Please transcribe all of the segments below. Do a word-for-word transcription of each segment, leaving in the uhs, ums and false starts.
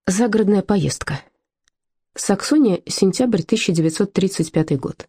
Загородная поездка. Саксония, сентябрь тысяча девятьсот тридцать пятый год.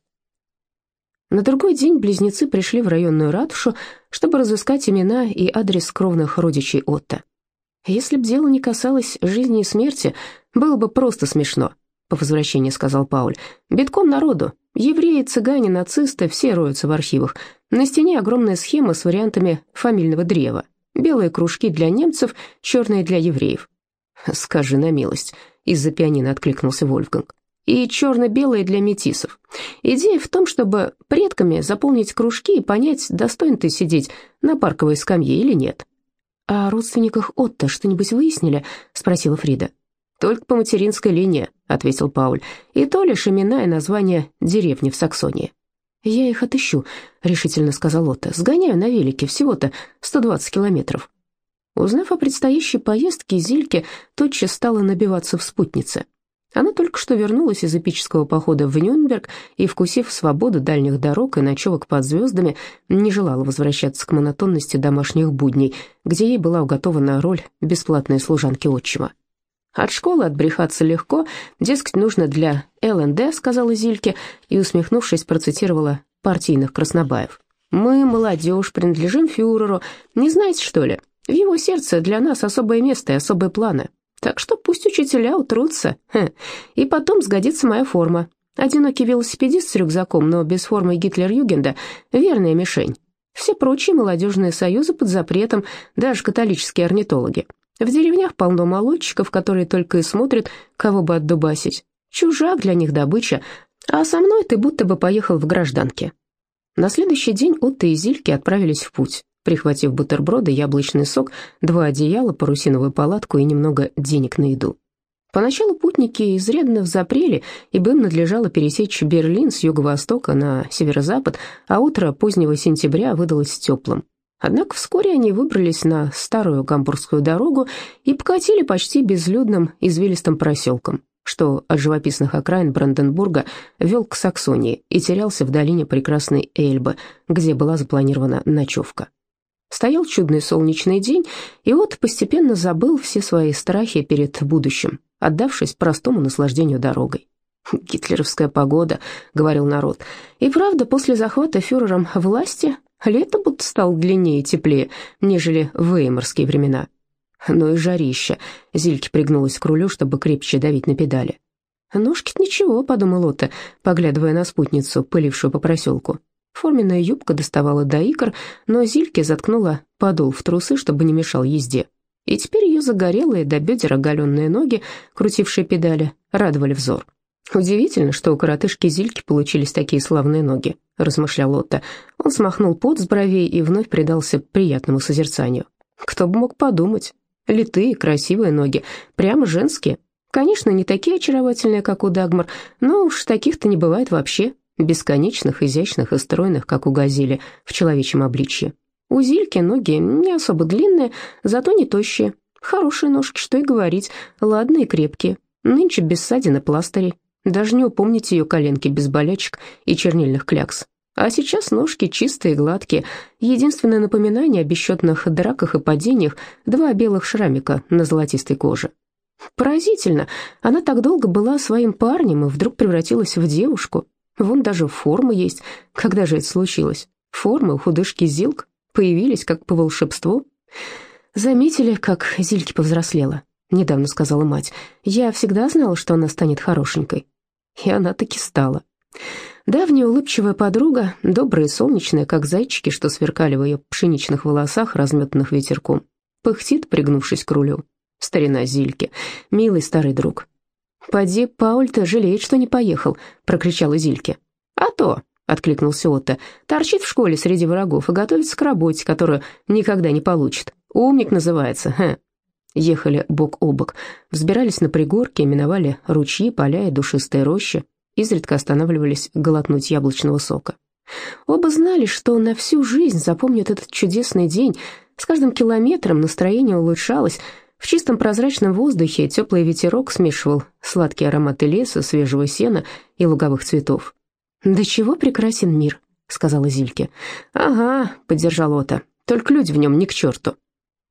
На другой день близнецы пришли в районную ратушу, чтобы разыскать имена и адрес кровных родичей Отто. «Если б дело не касалось жизни и смерти, было бы просто смешно», — по возвращении сказал Пауль. «Битком народу. Евреи, цыгане, нацисты — все роются в архивах. На стене огромная схема с вариантами фамильного древа. Белые кружки для немцев, черные для евреев». «Скажи на милость», — из-за пианино откликнулся Вольфганг. «И черно-белые для метисов. Идея в том, чтобы предками заполнить кружки и понять, достоин ты сидеть на парковой скамье или нет». «А о родственниках Отто что-нибудь выяснили?» — спросила Фрида. «Только по материнской линии», — ответил Пауль. «И то лишь имена и названия деревни в Саксонии». «Я их отыщу», — решительно сказал Отто. «Сгоняю на велике, всего-то сто двадцать километров». Узнав о предстоящей поездке, Зильке тотчас стала набиваться в спутнице. Она только что вернулась из эпического похода в Нюрнберг и, вкусив свободу дальних дорог и ночевок под звездами, не желала возвращаться к монотонности домашних будней, где ей была уготована роль бесплатной служанки отчима. «От школы отбрехаться легко, дескать, нужно для эл эн дэ», — сказала Зильке, и, усмехнувшись, процитировала партийных краснобаев. «Мы, молодежь, принадлежим фюреру. Не знаете, что ли? В его сердце для нас особое место и особые планы. Так что пусть учителя утрутся. Хе. И потом сгодится моя форма. Одинокий велосипедист с рюкзаком, но без формы Гитлер-Югенда — верная мишень. Все прочие молодежные союзы под запретом, даже католические орнитологи. В деревнях полно молодчиков, которые только и смотрят, кого бы отдубасить. Чужак для них добыча, а со мной ты будто бы поехал в гражданке». На следующий день Отто и Зильке отправились в путь, прихватив бутерброды, яблочный сок, два одеяла, парусиновую палатку и немного денег на еду. Поначалу путники изрядно взапрели, ибо им надлежало пересечь Берлин с юго-востока на северо-запад, а утро позднего сентября выдалось теплым. Однако вскоре они выбрались на старую гамбургскую дорогу и покатили почти безлюдным извилистым проселком, что от живописных окраин Бранденбурга вел к Саксонии и терялся в долине прекрасной Эльбы, где была запланирована ночевка. Стоял чудный солнечный день, и вот постепенно забыл все свои страхи перед будущим, отдавшись простому наслаждению дорогой. «Гитлеровская погода», — говорил народ. И правда, после захвата фюрером власти лето будто стало длиннее и теплее, нежели в веймарские времена. «Ну и жарища», — Зильке пригнулась к рулю, чтобы крепче давить на педали. «Ножки-то ничего», — подумал Отто, поглядывая на спутницу, пылившую по проселку. Форменная юбка доставала до икр, но Зильке заткнула подол в трусы, чтобы не мешал езде. И теперь ее загорелые до бедер оголенные ноги, крутившие педали, радовали взор. «Удивительно, что у коротышки Зильки получились такие славные ноги», — размышлял Отто. Он смахнул пот с бровей и вновь предался приятному созерцанию. «Кто бы мог подумать? Литые, красивые ноги, прямо женские. Конечно, не такие очаровательные, как у Дагмар, но уж таких-то не бывает вообще. Бесконечных, изящных и стройных, как у газели, в человечьем обличье. У Зильки ноги не особо длинные, зато не тощие. Хорошие ножки, что и говорить, ладные и крепкие. Нынче без ссадин и пластырей. Даже не упомните ее коленки без болячек и чернильных клякс. А сейчас ножки чистые и гладкие. Единственное напоминание о бесчетных драках и падениях — два белых шрамика на золотистой коже. Поразительно, она так долго была своим парнем и вдруг превратилась в девушку. Вон даже форма есть. Когда же это случилось? Формы у худышки Зилк появились как по волшебству. «Заметили, как Зильке повзрослела?» — недавно сказала мать. «Я всегда знала, что она станет хорошенькой». И она таки стала. Давняя улыбчивая подруга, добрая и солнечная, как зайчики, что сверкали в ее пшеничных волосах, разметанных ветерком, пыхтит, пригнувшись к рулю. Старина Зильке, милый старый друг. «Поди, Пауль-то жалеет, что не поехал», — прокричала Зильке. «А то», — откликнулся Отто, — «торчит в школе среди врагов и готовится к работе, которую никогда не получит. Умник называется, хе». Ехали бок о бок, взбирались на пригорки, миновали ручьи, поля и душистые рощи, изредка останавливались глотнуть яблочного сока. Оба знали, что на всю жизнь запомнят этот чудесный день. С каждым километром настроение улучшалось. В чистом прозрачном воздухе теплый ветерок смешивал сладкие ароматы леса, свежего сена и луговых цветов. «Да чего прекрасен мир», — сказала Зильке. «Ага», — поддержал Отто, — «только люди в нем ни к черту».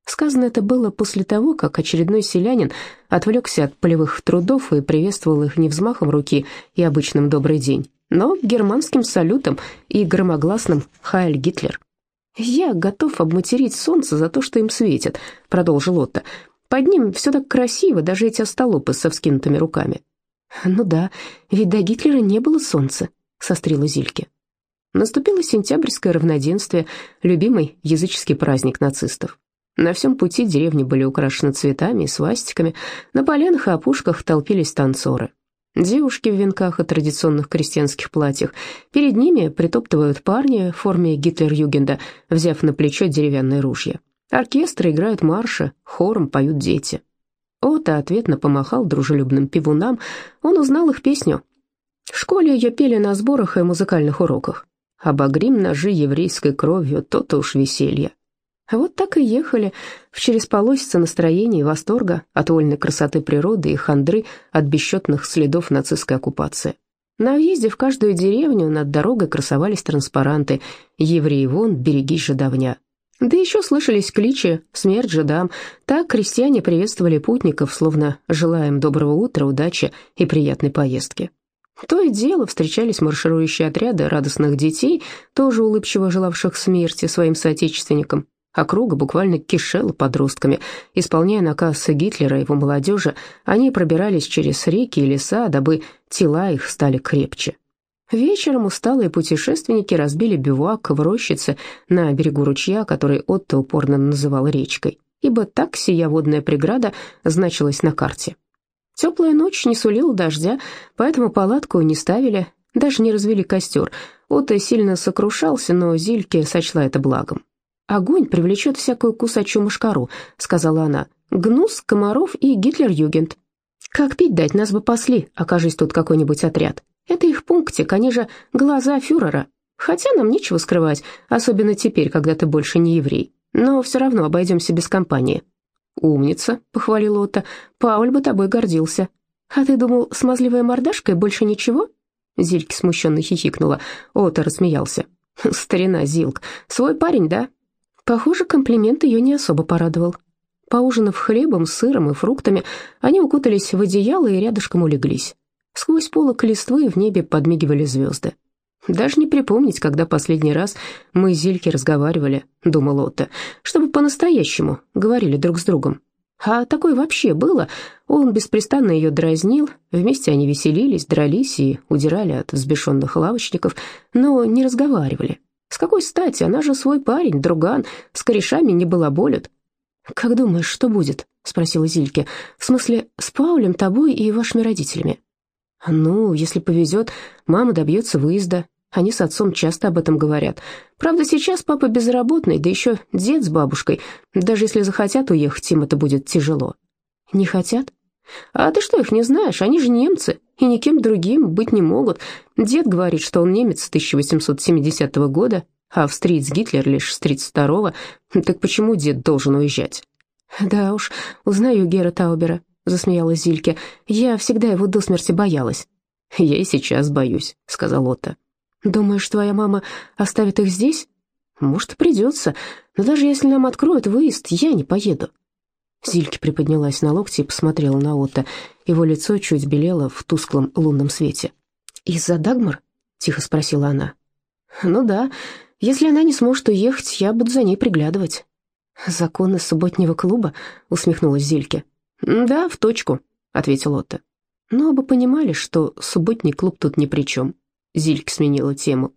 Сказано это было после того, как очередной селянин отвлекся от полевых трудов и приветствовал их не взмахом руки и обычным «добрый день», но германским салютом и громогласным «Хайль Гитлер». «Я готов обматерить солнце за то, что им светит», — продолжил Отто. «Под ним все так красиво, даже эти остолопы со вскинутыми руками». «Ну да, ведь до Гитлера не было солнца», — сострила Зильке. Наступило сентябрьское равноденствие, любимый языческий праздник нацистов. На всем пути деревни были украшены цветами и свастиками, на полянах и опушках толпились танцоры. Девушки в венках и традиционных крестьянских платьях, перед ними притоптывают парни в форме Гитлер-Югенда, взяв на плечо деревянные ружья. Оркестры играют марши, хором поют дети. Отто ответно помахал дружелюбным пивунам, он узнал их песню. В школе ее пели на сборах и музыкальных уроках. «Обогрим ножи еврейской кровью, то-то уж веселье». Вот так и ехали, в через полосице настроения и восторга от вольной красоты природы и хандры от бесчетных следов нацистской оккупации. На въезде в каждую деревню над дорогой красовались транспаранты «Евреи вон, берегись жидовня». Да еще слышались кличи «Смерть жидам». Так крестьяне приветствовали путников, словно желая им доброго утра, удачи и приятной поездки. То и дело встречались марширующие отряды радостных детей, тоже улыбчиво желавших смерти своим соотечественникам. Округа буквально кишела подростками. Исполняя наказы Гитлера и его молодежи, они пробирались через реки и леса, дабы тела их стали крепче. Вечером усталые путешественники разбили бивуак в рощице на берегу ручья, который Отто упорно называл речкой, ибо так сия водная преграда значилась на карте. Теплая ночь не сулила дождя, поэтому палатку не ставили, даже не развели костер. Отто сильно сокрушался, но Зильке сочла это благом. «Огонь привлечет всякую кусачую мошкару», — сказала она. «Гнус, комаров и Гитлер-Югенд. Как пить дать, нас бы пасли, окажись тут какой-нибудь отряд. Это их пунктик, они же глаза фюрера. Хотя нам нечего скрывать, особенно теперь, когда ты больше не еврей. Но все равно обойдемся без компании». «Умница», — похвалил Отто. «Пауль бы тобой гордился». «А ты думал, смазливая мордашка и больше ничего?» Зильке смущенно хихикнула. Отто рассмеялся. «Старина Зилк, свой парень, да?» Похоже, комплимент ее не особо порадовал. Поужинав хлебом, сыром и фруктами, они укутались в одеяло и рядышком улеглись. Сквозь полок листвы в небе подмигивали звезды. «Даже не припомнить, когда последний раз мы с Зильке разговаривали», — думал Отто, «чтобы по-настоящему говорили друг с другом. А такое вообще было. Он беспрестанно ее дразнил, вместе они веселились, дрались и удирали от взбешенных лавочников, но не разговаривали. С какой стати? Она же свой парень, друган, с корешами не балаболят». «Как думаешь, что будет?» — спросила Зильке. «В смысле, с Паулем, тобой и вашими родителями?» «Ну, если повезет, мама добьется выезда. Они с отцом часто об этом говорят. Правда, сейчас папа безработный, да еще дед с бабушкой. Даже если захотят уехать, им это будет тяжело». «Не хотят?» «А ты что, их не знаешь? Они же немцы, и никем другим быть не могут. Дед говорит, что он немец с тысяча восемьсот семидесятого года, а австриец Гитлер лишь с тридцать второго. Так почему дед должен уезжать?» «Да уж, узнаю Гера Таубера», — засмеялась Зильке. «Я всегда его до смерти боялась». «Я и сейчас боюсь», — сказал Отто. «Думаешь, твоя мама оставит их здесь?» «Может, и придется, но даже если нам откроют выезд, я не поеду». Зильке приподнялась на локти и посмотрела на Отто. Его лицо чуть белело в тусклом лунном свете. «Из-за Дагмар?» — тихо спросила она. «Ну да, если она не сможет уехать, я буду за ней приглядывать». «Законы субботнего клуба?» — усмехнулась Зильке. «Да, в точку», — ответил Отто. Но оба понимали, что субботний клуб тут ни при чем. Зильке сменила тему.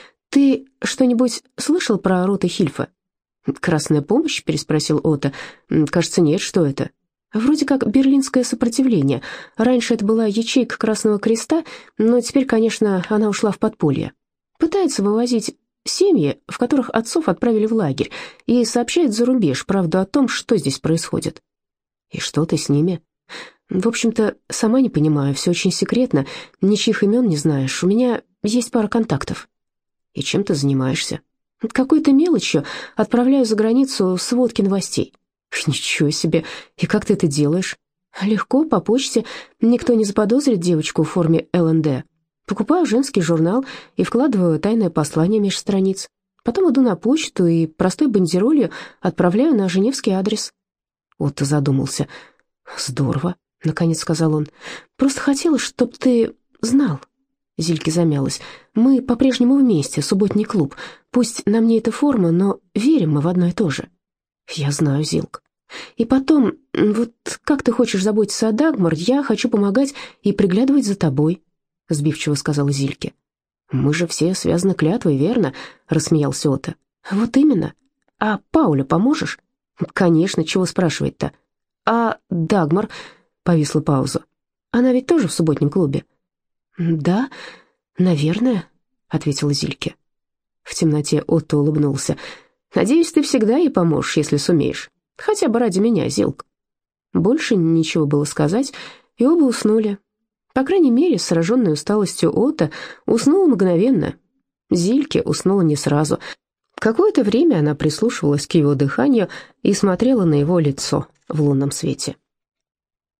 «Ты что-нибудь слышал про роты Хильфа?» «Красная помощь?» — переспросил Отто. «Кажется, нет, что это?» «Вроде как берлинское сопротивление. Раньше это была ячейка Красного Креста, но теперь, конечно, она ушла в подполье. Пытается вывозить семьи, в которых отцов отправили в лагерь, и сообщает за рубеж правду о том, что здесь происходит». «И что ты с ними?» «В общем-то, сама не понимаю, все очень секретно, ничьих имен не знаешь. У меня есть пара контактов». «И чем ты занимаешься?» «Какой-то мелочью отправляю за границу сводки новостей». «Ничего себе! И как ты это делаешь?» «Легко, по почте. Никто не заподозрит девочку в форме эл эн дэ. Покупаю женский журнал и вкладываю тайное послание меж страниц. Потом иду на почту и простой бандеролью отправляю на женевский адрес». Отто задумался. «Здорово», — наконец сказал он. «Просто хотела, чтоб ты знал». Зильке замялась. «Мы по-прежнему вместе, субботний клуб. Пусть на мне эта форма, но верим мы в одно и то же». «Я знаю, Зилк. И потом, вот как ты хочешь заботиться о Дагмар, я хочу помогать и приглядывать за тобой», — сбивчиво сказала Зильке. «Мы же все связаны клятвой, верно?» — рассмеялся Отто. «Вот именно. А Паулю поможешь?» «Конечно, чего спрашивать-то?» «А Дагмар?» — повисла пауза. «Она ведь тоже в субботнем клубе?» «Да, наверное», — ответила Зильке. В темноте Отто улыбнулся. «Надеюсь, ты всегда ей поможешь, если сумеешь. Хотя бы ради меня, Зилк». Больше ничего было сказать, и оба уснули. По крайней мере, сраженной усталостью Отто уснула мгновенно. Зильке уснула не сразу. Какое-то время она прислушивалась к его дыханию и смотрела на его лицо в лунном свете.